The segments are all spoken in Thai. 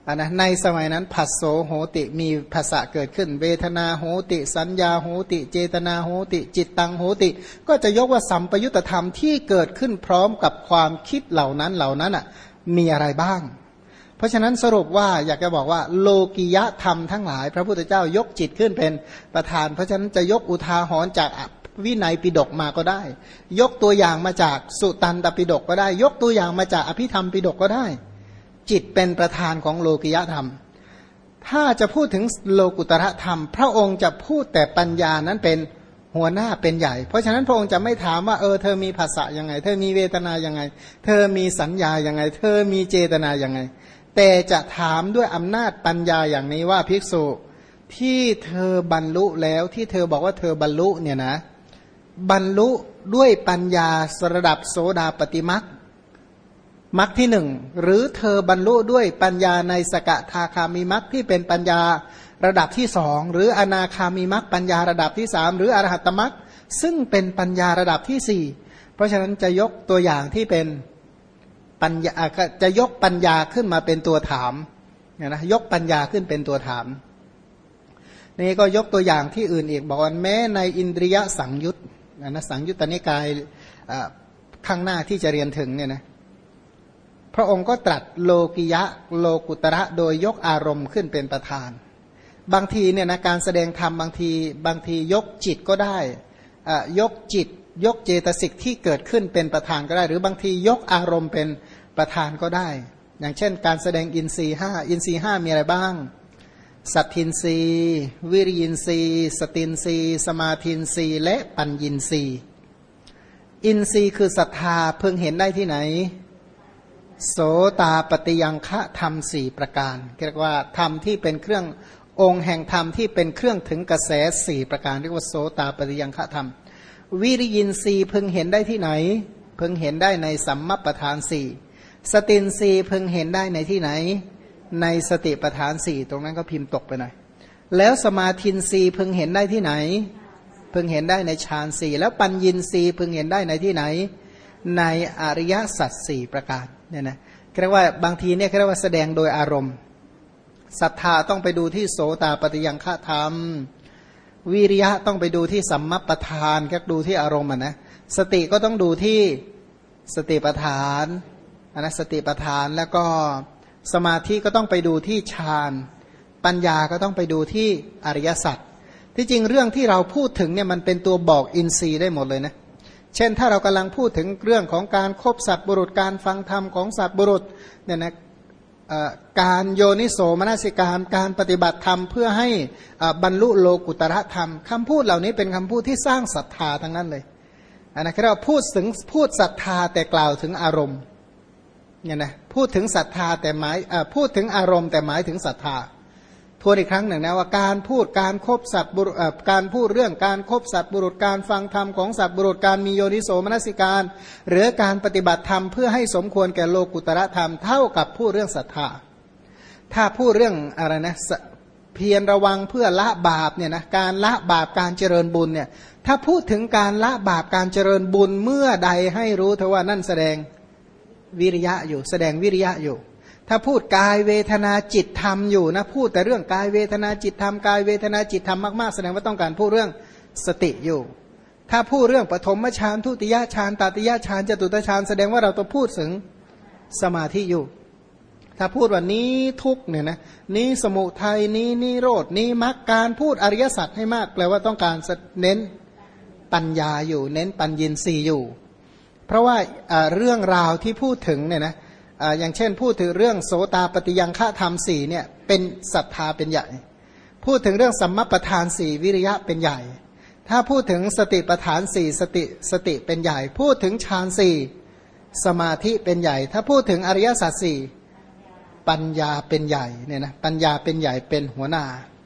นะในสมัยนั้นผัสโสโหติมีภาษาเกิดขึ้นเวทนาโหติสัญญาโหติเจตนาโหติจิตตังโหติก็จะยกว่าสัมปยุตธรรมที่เกิดขึ้นพร้อมกับความคิดเหล่านั้นอ่ะมีอะไรบ้างเพราะฉะนั้นสรุปว่าอยากจะบอกว่าโลกิยธรรมทั้งหลายพระพุทธเจ้ายกจิตขึ้นเป็นประธานเพราะฉะนั้นจะยกอุทาหรณ์จากวินัยปิฎกมาก็ได้ยกตัวอย่างมาจากสุตันตปิฎกก็ได้ยกตัวอย่างมาจากอภิธรรมปิฎกก็ได้จิตเป็นประธานของโลกิยธรรมถ้าจะพูดถึงโลกุตระธรรมพระองค์จะพูดแต่ปัญญานั้นเป็นหัวหน้าเป็นใหญ่เพราะฉะนั้นพระองค์จะไม่ถามว่าเธอมีภาษายังไงเธอมีเวทนายังไงเธอมีสัญญายังไงเธอมีเจตนายังไงแต่จะถามด้วยอำนาจปัญญาอย่างนี้ว่าภิกษุที่เธอบรรลุแล้วที่เธอบอกว่าเธอบรรลุเนี่ยนะบรรลุด้วยปัญญาระดับโสดาปฏิมัคมรรคที่หนึ่งหรือเธอบรรลุด้วยปัญญาในสกทาคามิมรรคที่เป็นปัญญาระดับที่สองหรืออนาคามิมรรคปัญญาระดับที่สามหรืออรหัตตมรรคซึ่งเป็นปัญญาระดับที่สี่เพราะฉะนั้นจะยกตัวอย่างที่เป็นปัญญาจะยกปัญญาขึ้นมาเป็นตัวถามนะยกปัญญาขึ้นเป็นตัวถามนี่ก็ยกตัวอย่างที่อื่นอีกบอกว่าแม้ในอินทรียสังยุตนะสังยุตตนิกายข้างหน้าที่จะเรียนถึงเนี่ยนะพระองค์ก็ตรัสโลกิยะโลกุตระโดยยกอารมณ์ขึ้นเป็นประธานบางทีเนี่ยนะการแสดงธรรมบางทียกจิตก็ได้ยกจิตยกเจตสิกที่เกิดขึ้นเป็นประธานก็ได้หรือบางทียกอารมณ์เป็นประธานก็ได้อย่างเช่นการแสดงอินทรีย์ห้าอินทรีย์ห้ามีอะไรบ้างสัตทินทรีย์วิริยินทรีย์สตินทรีย์สมาธินทรีย์และปัญญินทรีย์อินทรีย์คือศรัทธาเพิ่งเห็นได้ที่ไหนโสตาปฏิยังฆะธรรมสี่ประการเรียกว่าธรรมที่เป็นเครื่ององค์แห่งธรรมที่เป็นเครื่องถึงกระแสสี่ประการเรียกว่าโสตาปฏิยังฆะธรรมวิริยินทรีย์พึงเห็นได้ที่ไหนพึงเห็นได้ในสัมมัปปทานสี่สตินทรีย์พึงเห็นได้ในที่ไหนในสติปัฏฐานสี่ตรงนั้นก็พิมพ์ตกไปหน่อยแล้วสมาธินทรีย์พึงเห็นได้ที่ไหนพึงเห็นได้ในฌานสี่แล้วปัญญินทรีย์พึงเห็นได้ในที่ไหนในอริยสัจสี่ประการเนี่ยนะเรียกว่าบางทีเนี่ยเรียกว่าแสดงโดยอารมณ์ศรัทธาต้องไปดูที่โสตปฏิยังฆะธรรมวิริยะต้องไปดูที่สัมมัปปทานก็ดูที่อารมณ์นะสติก็ต้องดูที่สติปัฏฐานนะสติปัฏฐานแล้วก็สมาธิก็ต้องไปดูที่ฌานปัญญาก็ต้องไปดูที่อริยสัจที่จริงเรื่องที่เราพูดถึงเนี่ยมันเป็นตัวบอกอินทรีย์ได้หมดเลยนะเช่นถ้าเรากำลังพูดถึงเรื่องของการคบสัตว์บุรุษการฟังธรรมของสัตว์บุรุษเนี่ยนะการโยนิโสมนสิการการปฏิบัติธรรมเพื่อให้บรรลุโลกุตระธรรมคำพูดเหล่านี้เป็นคำพูดที่สร้างศรัทธาทั้งนั้นเลยนะครับเราพูดศรัทธาแต่กล่าวถึงอารมณ์เนี่ยนะพูดถึงศรัทธาแต่หมายพูดถึงอารมณ์แต่หมายถึงศรัทธาทวนอีกครั้งหนึ่งนะว่าการพูดการคบสัตว์บุรุษการพูดเรื่องการคบสัตว์บุรุษการฟังธรรมของสัตว์บุรุษการมีโยนิโสมนสิการหรือการปฏิบัติธรรมเพื่อให้สมควรแก่โลกุตระธรรมเท่ากับพูดเรื่องศรัทธาถ้าพูดเรื่องอะไรนะเพียรระวังเพื่อละบาปเนี่ยนะการละบาปการเจริญบุญเนี่ยถ้าพูดถึงการละบาปการเจริญบุญเมื่อใดให้รู้เถอะว่านั่นแสดงวิริยะอยู่แสดงวิริยะอยู่ถ้าพูดกายเวทนาจิตธรรมอยู่นะพูดแต่เรื่องกายเวทนาจิตธรรมกายเวทนาจิตธรรมมากๆแสดงว่าต้องการพูดเรื่องสติอยู่ถ้าพูดเรื่องปฐมฌานทุติยฌานตติยฌานจตุตฌานแสดงว่าเราต้องพูดถึงสมาธิอยู่ถ้าพูดว่านี้ทุกเนี่ยนะนี้สมุทัยนี้นิโรธนี้มรรคการพูดอริยสัจให้มากแปลว่าต้องการเน้นปัญญาอยู่เน้นปัญญินทรีย์อยู่เพราะว่าเรื่องราวที่พูดถึงเนี่ยนะอย่างเช่นพูดถึงเรื่องโสตปฏิยังฆะธรรมสี่เนี่ยเป็นศรัทธาเป็นใหญ่พูดถึงเรื่องสัมมัปปทานสี่วิริยะเป็นใหญ่ถ้าพูดถึงสติปัฏฐานสี่สติเป็นใหญ่พูดถึงฌานสี่สมาธิเป็นใหญ่ถ้าพูดถึงอริยสัจสี่ปัญญาเป็นใหญ่เนี่ยนะปัญญาเป็นใหญ่เป็นหัวหน้า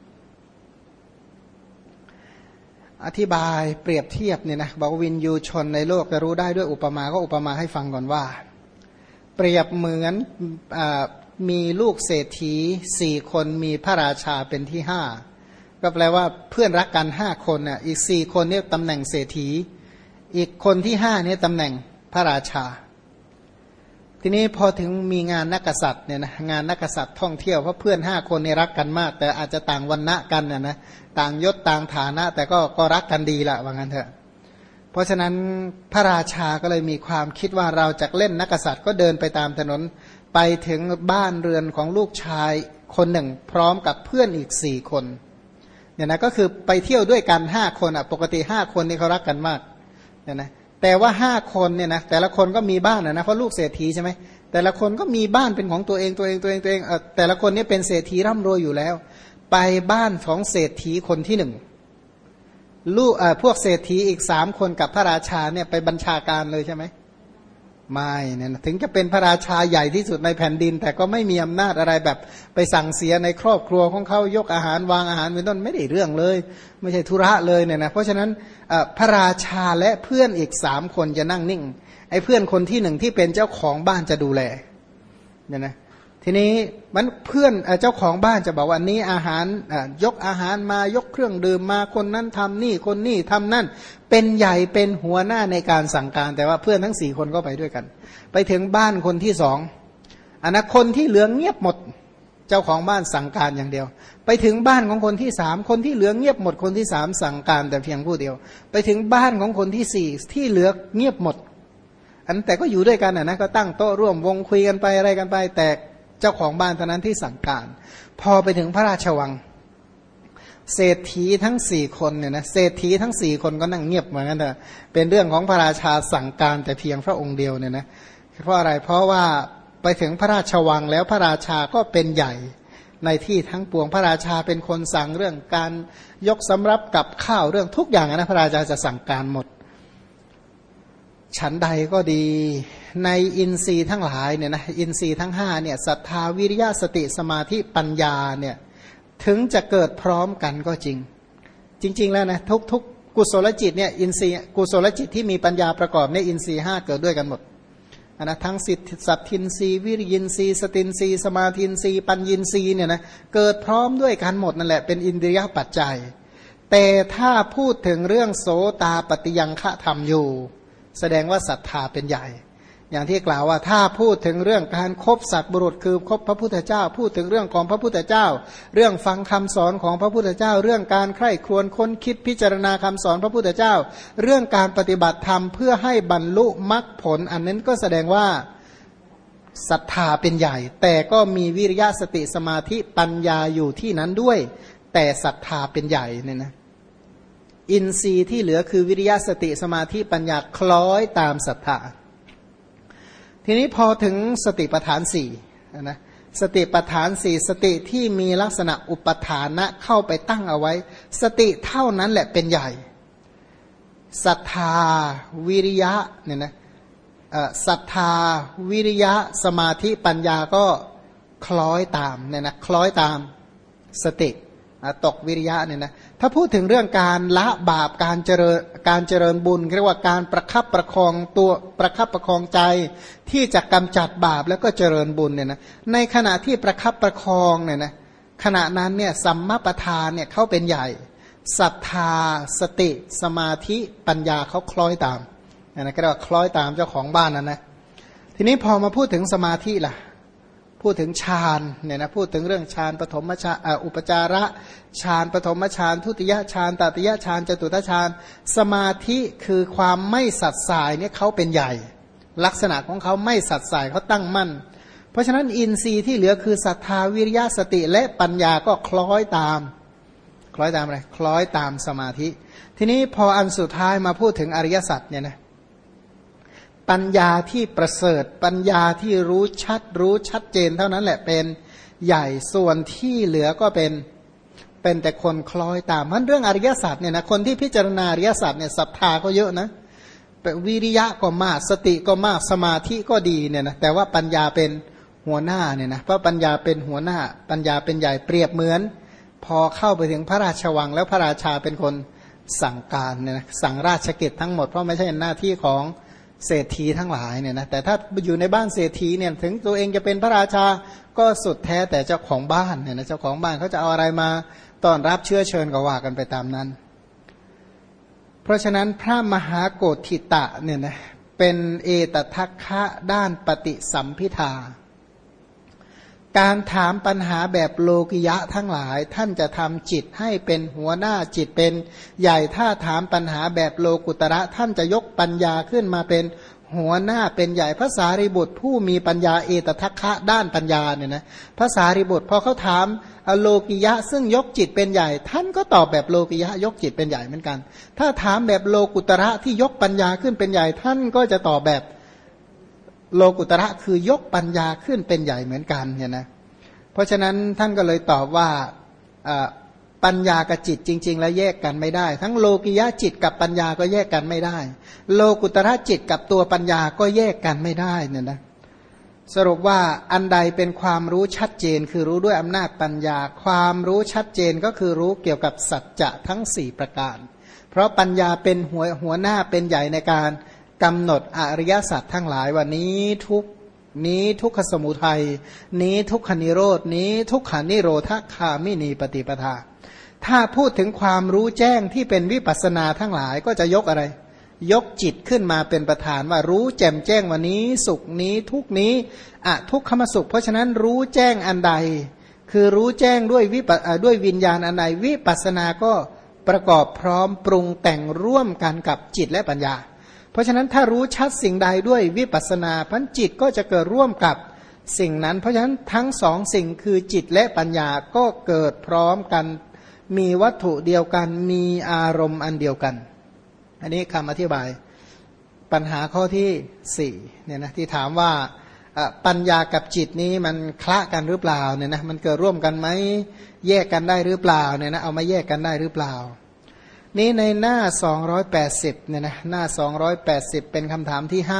อธิบายเปรียบเทียบเนี่ยนะบอกวินยูชนในโลกจะรู้ได้ด้วยอุปมาก็อุปมาให้ฟังก่อนว่าเปรียบเหมือนมีลูกเศรษฐี4คนมีพระราชาเป็นที่5ก็แปลว่าเพื่อนรักกัน5คนน่ะอีก4คนเนี่ยตำแหน่งเศรษฐีอีกคนที่5เนี่ยตำแหน่งพระราชาทีนี้พอถึงมีงานนักกษัตริย์เนี่ยนะงานนักกษัตริย์ท่องเที่ยวเพราะเพื่อน5 คนเนี่ยรักกันมาก แต่อาจจะต่างวรรณะกันนะต่างยศต่างฐานะแต่ก็รักกันดีละว่างั้นเถอะเพราะฉะนั้นพระราชาก็เลยมีความคิดว่าเราจะเล่นนักกษัตริย์ก็เดินไปตามถนนไปถึงบ้านเรือนของลูกชายคนหนึ่งพร้อมกับเพื่อนอีก4 คนเนี่ยนะก็คือไปเที่ยวด้วยกัน5 คนอ่ะปกติ5 คนนี่เขารักกันมากเนี่ยนะแต่ว่า5 คนเนี่ยนะแต่ละคนก็มีบ้านนะเพราะลูกเศรษฐีใช่ไหมแต่ละคนก็มีบ้านเป็นของตัวเองแต่ละคนนี่เป็นเศรษฐีร่ำรวยอยู่แล้วไปบ้านของเศรษฐีคนที่1ลูกพวกเศรษฐีอีก3 คนกับพระราชาเนี่ยไปบัญชาการเลยใช่ไหมไม่เนี่ยถึงจะเป็นพระราชาใหญ่ที่สุดในแผ่นดินแต่ก็ไม่มีอำนาจอะไรแบบไปสั่งเสียในครอบครัวของเขายกอาหารวางอาหารเป็นต้นไม่ได้เรื่องเลยไม่ใช่ธุระเลยเนี่ยนะเพราะฉะนั้นพระราชาและเพื่อนอีก3 คนจะนั่งนิ่งไอ้เพื่อนคนที่1ที่เป็นเจ้าของบ้านจะดูแลเนี่ยนะทีนี้มันเพื่อนเจ้าของบ้านจะบอกว่านี้อาหารยกอาหารมายกเครื่องดื่มมาคนนั้นทำนี่คนนี่ทำนั่นเป็นใหญ่เป็นหัวหน้าในการสั่งการแต่ว่าเพื่อนทั้ง4 คนก็ไปด้วยกันไปถึงบ้านคนที่2อันนั้นคนที่เหลือเงียบหมดเจ้าของบ้านสั่งการอย่างเดียวไปถึงบ้านของคนที่3คนที่เหลือเงียบหมดคนที่3สั่งการแต่เพียงผู้เดียวไปถึงบ้านของคนที่4ที่เหลือเงียบหมดอันแต่ก็อยู่ด้วยกันนะก็ตั้งโต๊ะร่วมวงคุยกันไปอะไรกันไปแต่เจ้าของบ้านเท่านั้นที่สั่งการพอไปถึงพระราชวังเศรษฐีทั้ง4 คนเนี่ยนะเศรษฐีทั้ง4 คนก็นั่งเงียบเหมือนกันเถอะเป็นเรื่องของพระราชาสั่งการแต่เพียงพระองค์เดียวเนี่ยนะเพราะอะไรเพราะว่าไปถึงพระราชวังแล้วพระราชาก็เป็นใหญ่ในที่ทั้งปวงพระราชาเป็นคนสั่งเรื่องการยกสำรับกับข้าวเรื่องทุกอย่างนะพระราชาจะสั่งการหมดฉันใดก็ดีในอินทรีย์ทั้งหลายเนี่ยนะอินทรีย์ทั้ง5เนี่ยศรัทธาวิริยะสติสมาธิปัญญาเนี่ยถึงจะเกิดพร้อมกันก็จริงจริงๆแล้วนะทุกกุศลจิตเนี่ยอินทรีย์กุศลจิตที่มีปัญญาประกอบในอินทรีย์5เกิดด้วยกันหมดนะทั้งสัตทินทรีย์วิริยินทรีย์สตินทรีย์สมาธินทรีย์ปัญญินทรีย์เนี่ยนะเกิดพร้อมด้วยกันหมดนั่นแหละเป็นอินทรียปัจจัยแต่ถ้าพูดถึงเรื่องโสตาปฏิยังฆธรรมอยู่แสดงว่าศรัทธาเป็นใหญ่อย่างที่กล่าวว่าถ้าพูดถึงเรื่องการคบสัตว์บุรุษคือคบพระพุทธเจ้าพูดถึงเรื่องของพระพุทธเจ้าเรื่องฟังคำสอนของพระพุทธเจ้าเรื่องการใคร่ครวญค้นคิดพิจารณาคำสอนพระพุทธเจ้าเรื่องการปฏิบัติธรรมเพื่อให้บรรลุมรรคผลอันนั้นก็แสดงว่าศรัทธาเป็นใหญ่แต่ก็มีวิริยะสติสมาธิปัญญาอยู่ที่นั้นด้วยแต่ศรัทธาเป็นใหญ่เนี่ยนะอินทรีย์ที่เหลือคือวิริยะสติสมาธิปัญญาคล้อยตามศรัทธาทีนี้พอถึงสติปัฏฐาน4นะสติปัฏฐาน4สติที่มีลักษณะอุปทานะเข้าไปตั้งเอาไว้สติเท่านั้นแหละเป็นใหญ่ศรัทธาวิริยะเนี่ยนะศรัทธาวิริยะสมาธิปัญญาก็คล้อยตามเนี่ยนะคล้อยตามสติตกวิริยะเนี่ยนะถ้าพูดถึงเรื่องการละบาปการเจริญบุญเรียกว่าการประคับประคองตัวประคับประคองใจที่จะกำจัดบาปแล้วก็เจริญบุญเนี่ยนะในขณะที่ประคับประคองเนี่ยนะขณะนั้นเนี่ยสัมมาประธานเนี่ยเขาเป็นใหญ่ศรัทธาสติสมาธิปัญญาเขาคล้อยตามนะก็เรียกว่าคล้อยตามเจ้าของบ้านนั่นนะทีนี้พอมาพูดถึงสมาธิล่ะพูดถึงฌานเนี่ยนะพูดถึงเรื่องฌานปฐมฌานอุปจาระฌานปฐมฌานทุติยฌานตติยฌานจตุตฌานสมาธิคือความไม่สัตย์สายเนี่ยเขาเป็นใหญ่ลักษณะของเขาไม่สัตย์สายเขาตั้งมั่นเพราะฉะนั้นอินทรีย์ที่เหลือคือศรัทธาวิริยะสติและปัญญาก็คล้อยตามอะไรคล้อยตามสมาธิทีนี้พออันสุดท้ายมาพูดถึงอริยสัจเนี่ยนะปัญญาที่ประเสริฐปัญญาที่รู้ชัดเจนเท่านั้นแหละเป็นใหญ่ส่วนที่เหลือก็เป็นแต่คนคล้อยตามมันเรื่องอริยสัจเนี่ยนะคนที่พิจารณาอริยสัจเนี่ยศรัทธาก็เยอะนะวิริยะก็มากสติก็มากสมาธิก็ดีเนี่ยนะแต่ว่าปัญญาเป็นหัวหน้าเนี่ยนะเพราะปัญญาเป็นหัวหน้าปัญญาเป็นใหญ่เปรียบเหมือนพอเข้าไปถึงพระราชวังแล้วพระราชาเป็นคนสั่งการเนี่ยนะสั่งราชกิจทั้งหมดเพราะไม่ใช่หน้าที่ของเศรษฐีทั้งหลายเนี่ยนะแต่ถ้าอยู่ในบ้านเศรษฐีเนี่ยถึงตัวเองจะเป็นพระราชาก็สุดแท้แต่เจ้าของบ้านเนี่ยนะเจ้าของบ้านเขาจะเอาอะไรมาต้อนรับเชื้อเชิญก็ว่ากันไปตามนั้นเพราะฉะนั้นพระมหาโกฏฐิตะเนี่ยนะเเป็นเอตทัคคะด้านปฏิสัมภิทาการถามปัญหาแบบโลกิยะทั้งหลายท่านจะทำจิตให้เป็นหัวหน้าจิตเป็นใหญ่ถ้าถามปัญหาแบบโลกุตระท่านจะยกปัญญาขึ้นมาเป็นหัวหน้าเป็นใหญ่พระสารีบุตรผู้มีปัญญาเอตทัคคะด้านปัญญาเนี่ยนะพระสารีบุตรพอเขาถามโลกิยะซึ่งยกจิตเป็นใหญ่ท่านก็ตอบแบบโลกิยะยกจิตเป็นใหญ่เหมือนกันถ้าถามแบบโลกุตระที่ยกปัญญาขึ้นเป็นใหญ่ท่านก็จะตอบแบบโลกุตระคือยกปัญญาขึ้นเป็นใหญ่เหมือนกันเนี่ยนะเพราะฉะนั้นท่านก็เลยตอบว่าปัญญากับจิตจริงๆแล้วแยกกันไม่ได้ทั้งโลกิยะจิตกับปัญญาก็แยกกันไม่ได้โลกุตระจิตกับตัวปัญญาก็แยกกันไม่ได้เนี่ยนะสรุปว่าอันใดเป็นความรู้ชัดเจนคือรู้ด้วยอำนาจปัญญาความรู้ชัดเจนก็คือรู้เกี่ยวกับสัจจะทั้ง4ประการเพราะปัญญาเป็นหัวหน้าเป็นใหญ่ในการกำหนดอริยสัจทั้งหลายว่านี้ทุกขสมุทัยนี้ทุกขนิโรธนี้ทุกขานิโรธคามินีปฏิปทาถ้าพูดถึงความรู้แจ้งที่เป็นวิปัสสนาทั้งหลายก็จะยกอะไรยกจิตขึ้นมาเป็นประธานว่ารู้แจ่มแจ้งวันนี้สุขนี้ทุกนี้ทุกขมสุขเพราะฉะนั้นรู้แจ้งอันใดคือรู้แจ้งด้วยวิญญาณอันใดวิปัสสนาก็ประกอบพร้อมปรุงแต่งร่วมกันกับจิตและปัญญาเพราะฉะนั้นถ้ารู้ชัดสิ่งใดด้วยวิปัสสนาพันจิตก็จะเกิดร่วมกับสิ่งนั้นเพราะฉะนั้นทั้งสองสิ่งคือจิตและปัญญาก็เกิดพร้อมกันมีวัตถุเดียวกันมีอารมณ์อันเดียวกันอันนี้คำอธิบายปัญหาข้อที่4เนี่ยนะที่ถามว่าปัญญากับจิตนี้มันคละกันหรือเปล่าเนี่ยนะมันเกิดร่วมกันไหมแยกกันได้หรือเปล่าเนี่ยนะเอามาแยกกันได้หรือเปล่านี้ในหน้า280เนี่ยนะหน้า280เป็นคำถามที่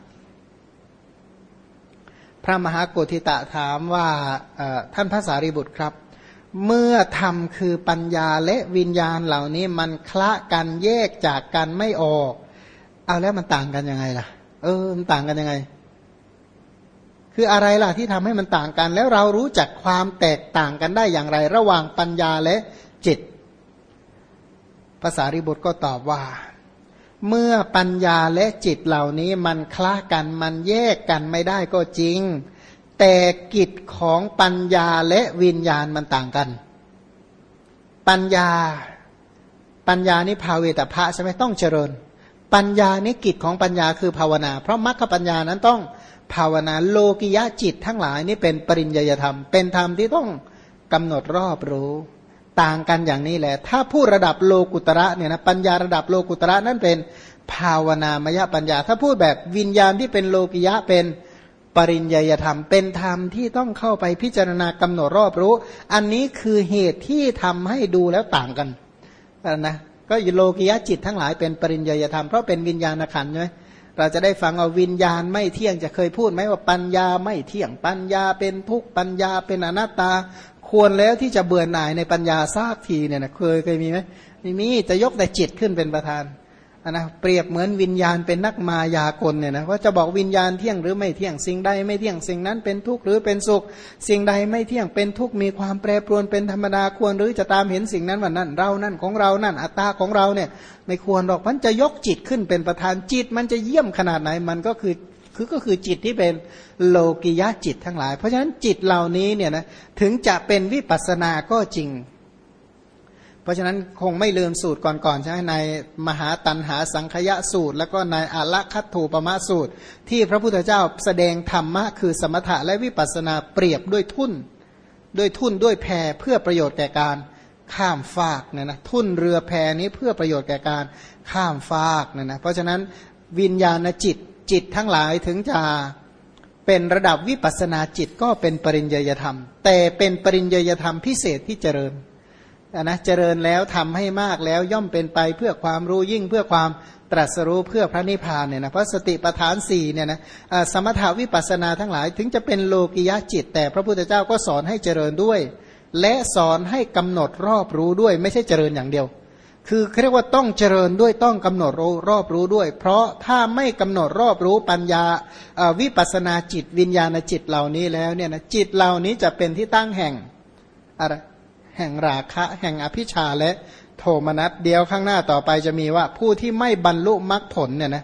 5พระมหาโกธิตะถามว่าท่านพระสารีบุตรครับเมื่อธรรมคือปัญญาและวิญญาณเหล่านี้มันคละกันแยกจากกันไม่ออกเอาแล้วมันต่างกันยังไงล่ะมันต่างกันยังไงคืออะไรล่ะที่ทำให้มันต่างกันแล้วเรารู้จักความแตกต่างกันได้อย่างไรระหว่างปัญญาและจิตพระสารีบุตรก็ตอบว่าเมื่อปัญญาและจิตเหล่านี้มันคละกันมันแยกกันไม่ได้ก็จริงแต่กิจของปัญญาและวิญญาณมันต่างกันปัญญานี่ภาเวตพะใช่ไหมต้องเจริญปัญญานี่กิจของปัญญาคือภาวนาเพราะมรรคปัญญานั้นต้องภาวนาโลกิยะจิตทั้งหลายนี่เป็นปริญญาธรรมเป็นธรรมที่ต้องกำหนดรอบรู้ต่างกันอย่างนี้แหละถ้าผู้ระดับโลกุตระเนี่ยนะปัญญาระดับโลกุตระนั่นเป็นภาวนามยปัญญาถ้าพูดแบบวิญญาณที่เป็นโลกิยะเป็นปริญญาธรรมเป็นธรรมที่ต้องเข้าไปพิจารณากำหนดรอบรู้อันนี้คือเหตุที่ทำให้ดูแล้วต่างกันนะก็โลกิยะจิตทั้งหลายเป็นปริญญาธรรมเพราะเป็นวิญญาณขันธ์ใช่ไหมเราจะได้ฟังเอาวิญญาณไม่เที่ยงจะเคยพูดไหมว่าปัญญาไม่เที่ยงปัญญาเป็นทุกข์ปัญญาเป็นอนัตตาควรแล้วที่จะเบื่อหน่ายในปัญญาซากทีเนี่ยนะเคยมีไหมไม่มีจะยกแต่จิตขึ้นเป็นประธานนะเปรียบเหมือนวิญญาณเป็นนักมายากลเนี่ยนะว่าจะบอกวิญญาณเที่ยงหรือไม่เที่ยงสิ่งใดไม่เที่ยงสิ่งนั้นเป็นทุกข์หรือเป็นสุขสิ่งใดไม่เที่ยงเป็นทุกข์มีความแปรปรวนเป็นธรรมดาควรหรือจะตามเห็นสิ่งนั้นว่านั่นเรานั่นของเรานั่นอัตตาของเราเนี่ยไม่ควรหรอกมันจะยกจิตขึ้นเป็นประธานจิตมันจะเยี่ยมขนาดไหนมันก็คือจิตที่เป็นโลกิยะจิตทั้งหลายเพราะฉะนั้นจิตเหล่านี้เนี่ยนะถึงจะเป็นวิปัสสนาก็จริงเพราะฉะนั้นคงไม่ลืมสูตรก่อนๆใช่ไหมในมหาตัณหาสังขยะสูตรแล้วก็ในอาละคัตถูปมะสูตรที่พระพุทธเจ้าแสดงธรรมะคือสมถะและวิปัสสนาเปรียบด้วยทุ่นด้วยแพเพื่อประโยชน์แก่การข้ามฟากเนี่ยนะทุ่นเรือแพนี้เพื่อประโยชน์แก่การข้ามฟากเนี่ยนะเพราะฉะนั้นวิญญาณจิตทั้งหลายถึงจะเป็นระดับวิปัสสนาจิตก็เป็นปริญญาธรรมแต่เป็นปริญญาธรรมพิเศษที่เจริญนะเจริญแล้วทำให้มากแล้วย่อมเป็นไปเพื่อความรู้ยิ่งเพื่อความตรัสรู้เพื่อพระนิพพานเนี่ยนะเพราะสติปัฏฐาน4เนี่ยนะสมถาวิปัสสนาทั้งหลายถึงจะเป็นโลกิยะจิตแต่พระพุทธเจ้าก็สอนให้เจริญด้วยและสอนให้กำหนดรอบรู้ด้วยไม่ใช่เจริญอย่างเดียวคือเรียกว่าต้องเจริญด้วยต้องกำหนดรอบรู้ด้วยเพราะถ้าไม่กำหนดรอบรู้ปัญญาวิปัสสนาจิตวิญญาณจิตเหล่านี้แล้วเนี่ยนะจิตเหล่านี้จะเป็นที่ตั้งแห่งอะไรแห่งราคะแห่งอภิชฌาและโทมนัสเดียวข้างหน้าต่อไปจะมีว่าผู้ที่ไม่บรรลุมรรคผลเนี่ยนะ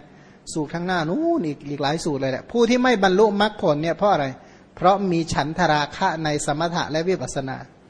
สูตรข้างหน้านู้นอีกหลายสูตรเลยแหละผู้ที่ไม่บรรลุมรรคผลเนี่ยเพราะอะไรเพราะมีฉันทราคะในสมถะและวิปัสสนา